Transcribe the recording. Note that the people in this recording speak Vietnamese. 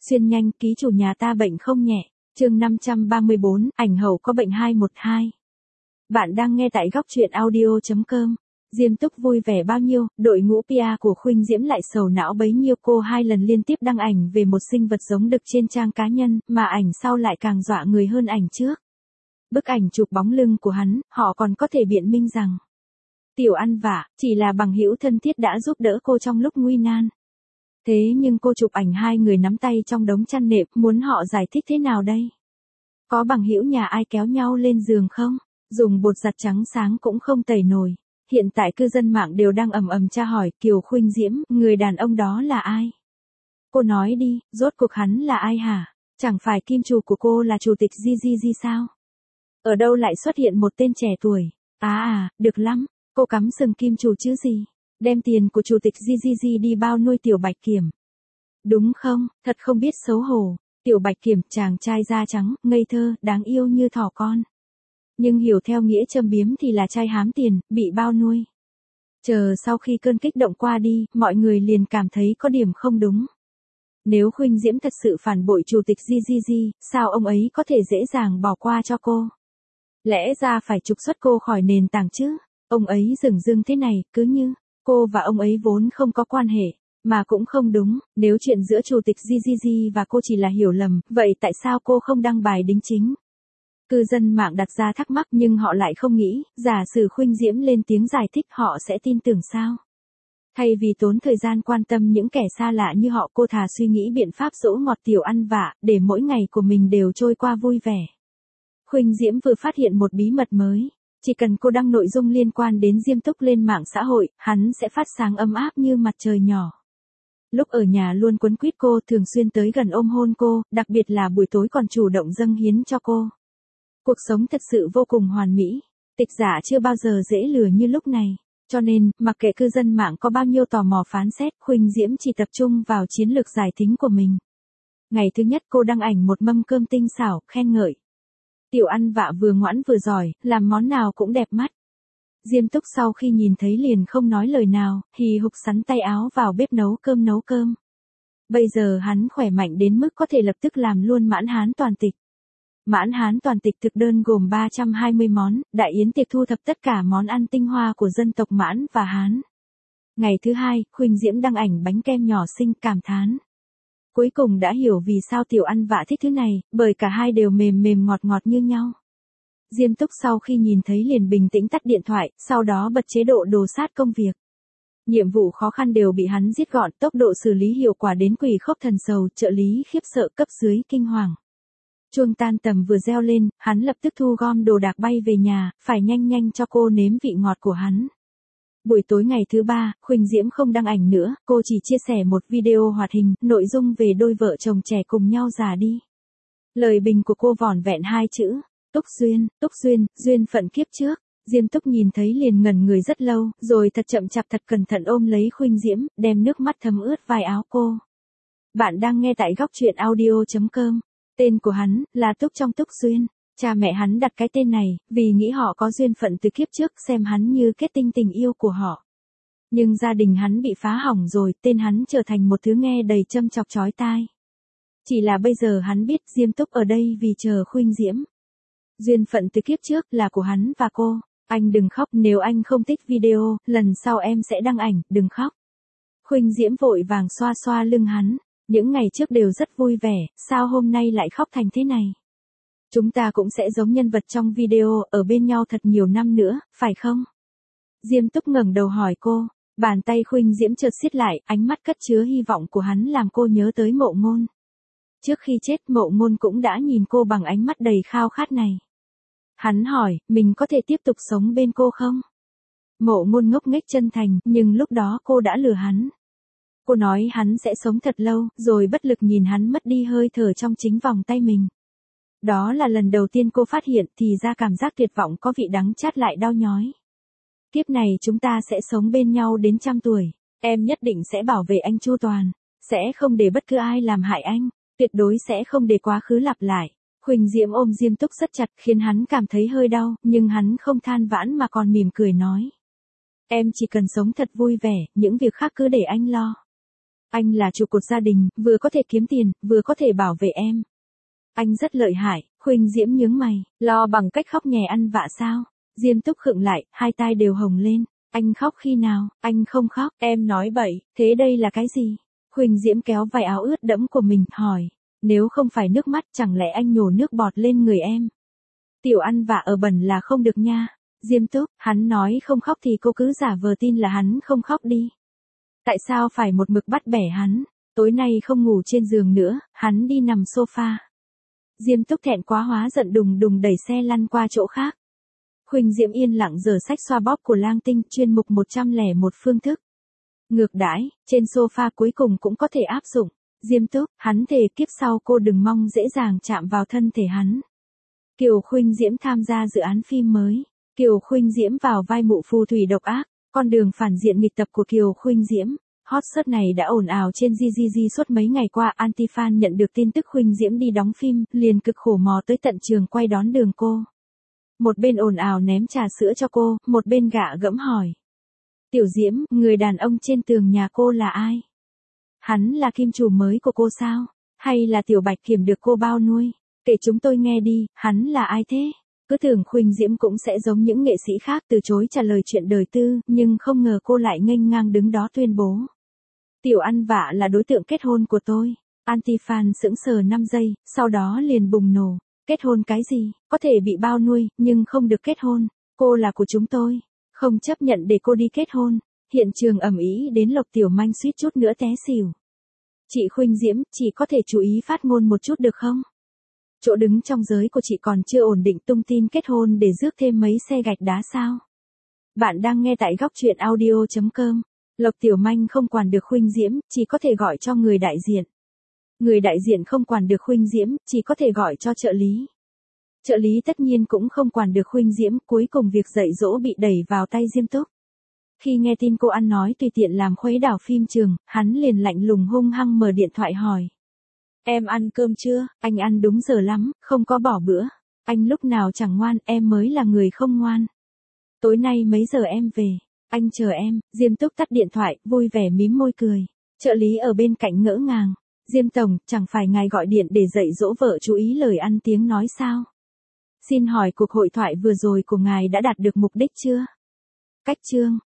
Xuyên nhanh, ký chủ nhà ta bệnh không nhẹ. Chương 534, ảnh hậu có bệnh 212. Bạn đang nghe tại góc truyện audio.com. Diêm Túc vui vẻ bao nhiêu, đội ngũ PR của Khuynh Diễm lại sầu não bấy nhiêu. Cô 2 lần liên tiếp đăng ảnh về một sinh vật giống đực trên trang cá nhân, mà ảnh sau lại càng dọa người hơn ảnh trước. Bức ảnh chụp bóng lưng của hắn, họ còn có thể biện minh rằng Tiểu ăn vạ, chỉ là bằng hữu thân thiết đã giúp đỡ cô trong lúc nguy nan. Thế nhưng cô chụp ảnh 2 người nắm tay trong đống chăn nệm, muốn họ giải thích thế nào đây? Có bằng hữu nhà ai kéo nhau lên giường không? Dùng bột giặt trắng sáng cũng không tẩy nổi. Hiện tại cư dân mạng đều đang ầm ầm tra hỏi Kiều Khuynh Diễm, người đàn ông đó là ai? Cô nói đi, rốt cuộc hắn là ai hả? Chẳng phải kim chủ của cô là chủ tịch GGG sao? Ở đâu lại xuất hiện một tên trẻ tuổi? Được lắm, cô cắm sừng kim chủ chứ gì? Đem tiền của chủ tịch GGG đi bao nuôi Tiểu Bạch Kiểm. Đúng không, thật không biết xấu hổ. Tiểu Bạch Kiểm, chàng trai da trắng, ngây thơ, đáng yêu như thỏ con. Nhưng hiểu theo nghĩa châm biếm thì là trai hám tiền, bị bao nuôi. Chờ sau khi cơn kích động qua đi, mọi người liền cảm thấy có điểm không đúng. Nếu Khuynh Diễm thật sự phản bội chủ tịch GGG, sao ông ấy có thể dễ dàng bỏ qua cho cô? Lẽ ra phải trục xuất cô khỏi nền tảng chứ? Ông ấy dửng dưng thế này, cứ như cô và ông ấy vốn không có quan hệ, mà cũng không đúng. Nếu chuyện giữa chủ tịch GGG và cô chỉ là hiểu lầm, vậy tại sao cô không đăng bài đính chính? Cư dân mạng đặt ra thắc mắc, nhưng họ lại không nghĩ, giả sử Khuynh Diễm lên tiếng giải thích họ sẽ tin tưởng sao? Thay vì tốn thời gian quan tâm những kẻ xa lạ như họ, cô thà suy nghĩ biện pháp dỗ ngọt Tiểu ăn vạ, để mỗi ngày của mình đều trôi qua vui vẻ. Khuynh Diễm vừa phát hiện một bí mật mới. Chỉ cần cô đăng nội dung liên quan đến Diêm Túc lên mạng xã hội, hắn sẽ phát sáng ấm áp như mặt trời nhỏ. Lúc ở nhà luôn quấn quýt cô, thường xuyên tới gần ôm hôn cô, đặc biệt là buổi tối còn chủ động dâng hiến cho cô. Cuộc sống thật sự vô cùng hoàn mỹ. Tịch giả chưa bao giờ dễ lừa như lúc này. Cho nên, mặc kệ cư dân mạng có bao nhiêu tò mò phán xét, Khuynh Diễm chỉ tập trung vào chiến lược giải thính của mình. Ngày thứ nhất cô đăng ảnh một mâm cơm tinh xảo, khen ngợi. Tiểu ăn vạ vừa ngoãn vừa giỏi, làm món nào cũng đẹp mắt. Diêm Túc sau khi nhìn thấy liền không nói lời nào, hì hục sắn tay áo vào bếp nấu cơm. Bây giờ hắn khỏe mạnh đến mức có thể lập tức làm luôn mãn hán toàn tịch. Mãn hán toàn tịch thực đơn gồm 320 món, đại yến tiệc thu thập tất cả món ăn tinh hoa của dân tộc Mãn và Hán. Ngày thứ 2, Khuynh Diễm đăng ảnh bánh kem nhỏ xinh, cảm thán. Cuối cùng đã hiểu vì sao Tiểu ăn vạ thích thứ này, bởi cả hai đều mềm ngọt như nhau. Diêm Túc sau khi nhìn thấy liền bình tĩnh tắt điện thoại, sau đó bật chế độ đồ sát công việc. Nhiệm vụ khó khăn đều bị hắn giết gọn, tốc độ xử lý hiệu quả đến quỷ khốc thần sầu, trợ lý khiếp sợ, cấp dưới kinh hoàng. Chuông tan tầm vừa reo lên, hắn lập tức thu gom đồ đạc bay về nhà, phải nhanh cho cô nếm vị ngọt của hắn. Buổi tối ngày thứ 3, Khuynh Diễm không đăng ảnh nữa, cô chỉ chia sẻ một video hoạt hình, nội dung về đôi vợ chồng trẻ cùng nhau già đi. Lời bình của cô vỏn vẹn 2 chữ, Túc Duyên, duyên phận kiếp trước. Diêm Túc nhìn thấy liền ngẩn người rất lâu, rồi thật chậm chạp thật cẩn thận ôm lấy Khuynh Diễm, đem nước mắt thấm ướt vai áo cô. Bạn đang nghe tại góc truyện audio.com. Tên của hắn là Túc trong Túc Duyên. Cha mẹ hắn đặt cái tên này, vì nghĩ họ có duyên phận từ kiếp trước, xem hắn như kết tinh tình yêu của họ. Nhưng gia đình hắn bị phá hỏng rồi, tên hắn trở thành một thứ nghe đầy châm chọc chói tai. Chỉ là bây giờ hắn biết Diêm Túc ở đây vì chờ Khuynh Diễm. Duyên phận từ kiếp trước là của hắn và cô. Anh đừng khóc, nếu anh không thích video, lần sau em sẽ đăng ảnh, đừng khóc. Khuynh Diễm vội vàng xoa lưng hắn. Những ngày trước đều rất vui vẻ, sao hôm nay lại khóc thành thế này? Chúng ta cũng sẽ giống nhân vật trong video, ở bên nhau thật nhiều năm nữa, phải không? Diêm Túc ngẩng đầu hỏi cô, bàn tay Khuynh Diễm chợt siết lại, ánh mắt cất chứa hy vọng của hắn làm cô nhớ tới Mộ Ngôn. Trước khi chết, Mộ Ngôn cũng đã nhìn cô bằng ánh mắt đầy khao khát này. Hắn hỏi, mình có thể tiếp tục sống bên cô không? Mộ Ngôn ngốc nghếch chân thành, nhưng lúc đó cô đã lừa hắn. Cô nói hắn sẽ sống thật lâu, rồi bất lực nhìn hắn mất đi hơi thở trong chính vòng tay mình. Đó là lần đầu tiên cô phát hiện thì ra cảm giác tuyệt vọng có vị đắng chát lại đau nhói. Kiếp này chúng ta sẽ sống bên nhau đến 100 tuổi. Em nhất định sẽ bảo vệ anh chu toàn. Sẽ không để bất cứ ai làm hại anh. Tuyệt đối sẽ không để quá khứ lặp lại. Khuynh Diễm ôm Diêm Túc rất chặt khiến hắn cảm thấy hơi đau, nhưng hắn không than vãn mà còn mỉm cười nói. Em chỉ cần sống thật vui vẻ, những việc khác cứ để anh lo. Anh là trụ cột gia đình, vừa có thể kiếm tiền, vừa có thể bảo vệ em. Anh rất lợi hại, Khuynh Diễm nhướng mày, lo bằng cách khóc nhè ăn vạ sao? Diêm Túc khựng lại, hai tai đều hồng lên. Anh khóc khi nào? Anh không khóc, em nói bậy, thế đây là cái gì? Khuynh Diễm kéo vài áo ướt đẫm của mình, hỏi. Nếu không phải nước mắt chẳng lẽ anh nhổ nước bọt lên người em? Tiểu ăn vạ ở bẩn là không được nha. Diêm Túc, hắn nói không khóc thì cô cứ giả vờ tin là hắn không khóc đi. Tại sao phải một mực bắt bẻ hắn? Tối nay không ngủ trên giường nữa, hắn đi nằm sofa. Diêm Túc thẹn quá hóa giận đùng đùng đẩy xe lăn qua chỗ khác. Khuynh Diễm yên lặng giở sách xoa bóp của Lang Tinh, chuyên mục 101 phương thức. Ngược đãi, trên sofa cuối cùng cũng có thể áp dụng. Diêm Túc, hắn thề kiếp sau cô đừng mong dễ dàng chạm vào thân thể hắn. Kiều Khuynh Diễm tham gia dự án phim mới. Kiều Khuynh Diễm vào vai mụ phù thủy độc ác, con đường phản diện nghịch tập của Kiều Khuynh Diễm. Hot search này đã ồn ào trên GGG suốt mấy ngày qua. Anti-fan nhận được tin tức Khuynh Diễm đi đóng phim, liền cực khổ mò tới tận trường quay đón đường cô. Một bên ồn ào ném trà sữa cho cô, một bên gạ gẫm hỏi. Tiểu Diễm, người đàn ông trên tường nhà cô là ai? Hắn là kim chủ mới của cô sao? Hay là Tiểu Bạch Kiểm được cô bao nuôi? Kể chúng tôi nghe đi, hắn là ai thế? Cứ tưởng Khuynh Diễm cũng sẽ giống những nghệ sĩ khác từ chối trả lời chuyện đời tư, nhưng không ngờ cô lại nghênh ngang đứng đó tuyên bố. Tiểu ăn vạ là đối tượng kết hôn của tôi. Anti-fan sững sờ 5 giây, sau đó liền bùng nổ. Kết hôn cái gì? Có thể bị bao nuôi, nhưng không được kết hôn. Cô là của chúng tôi. Không chấp nhận để cô đi kết hôn. Hiện trường ầm ĩ đến Lộc Tiểu Manh suýt chút nữa té xỉu. Chị Khuynh Diễm, chị có thể chú ý phát ngôn một chút được không? Chỗ đứng trong giới của chị còn chưa ổn định, tung tin kết hôn để rước thêm mấy xe gạch đá sao? Bạn đang nghe tại góc truyện audio.com. Lộc Tiểu Manh không quản được Khuynh Diễm, chỉ có thể gọi cho người đại diện. Người đại diện không quản được Khuynh Diễm, chỉ có thể gọi cho trợ lý. Trợ lý tất nhiên cũng không quản được Khuynh Diễm, cuối cùng việc dạy dỗ bị đẩy vào tay Diêm Túc. Khi nghe tin cô ăn nói tùy tiện làm khuấy đảo phim trường, hắn liền lạnh lùng hung hăng mở điện thoại hỏi. Em ăn cơm chưa? Anh ăn đúng giờ lắm, không có bỏ bữa. Anh lúc nào chẳng ngoan, em mới là người không ngoan. Tối nay mấy giờ em về? Anh chờ em. Diêm Túc tắt điện thoại, vui vẻ mím môi cười. Trợ lý ở bên cạnh ngỡ ngàng. Diêm tổng, chẳng phải ngài gọi điện để dạy dỗ vợ chú ý lời ăn tiếng nói sao? Xin hỏi cuộc hội thoại vừa rồi của ngài đã đạt được mục đích chưa? Cách chương.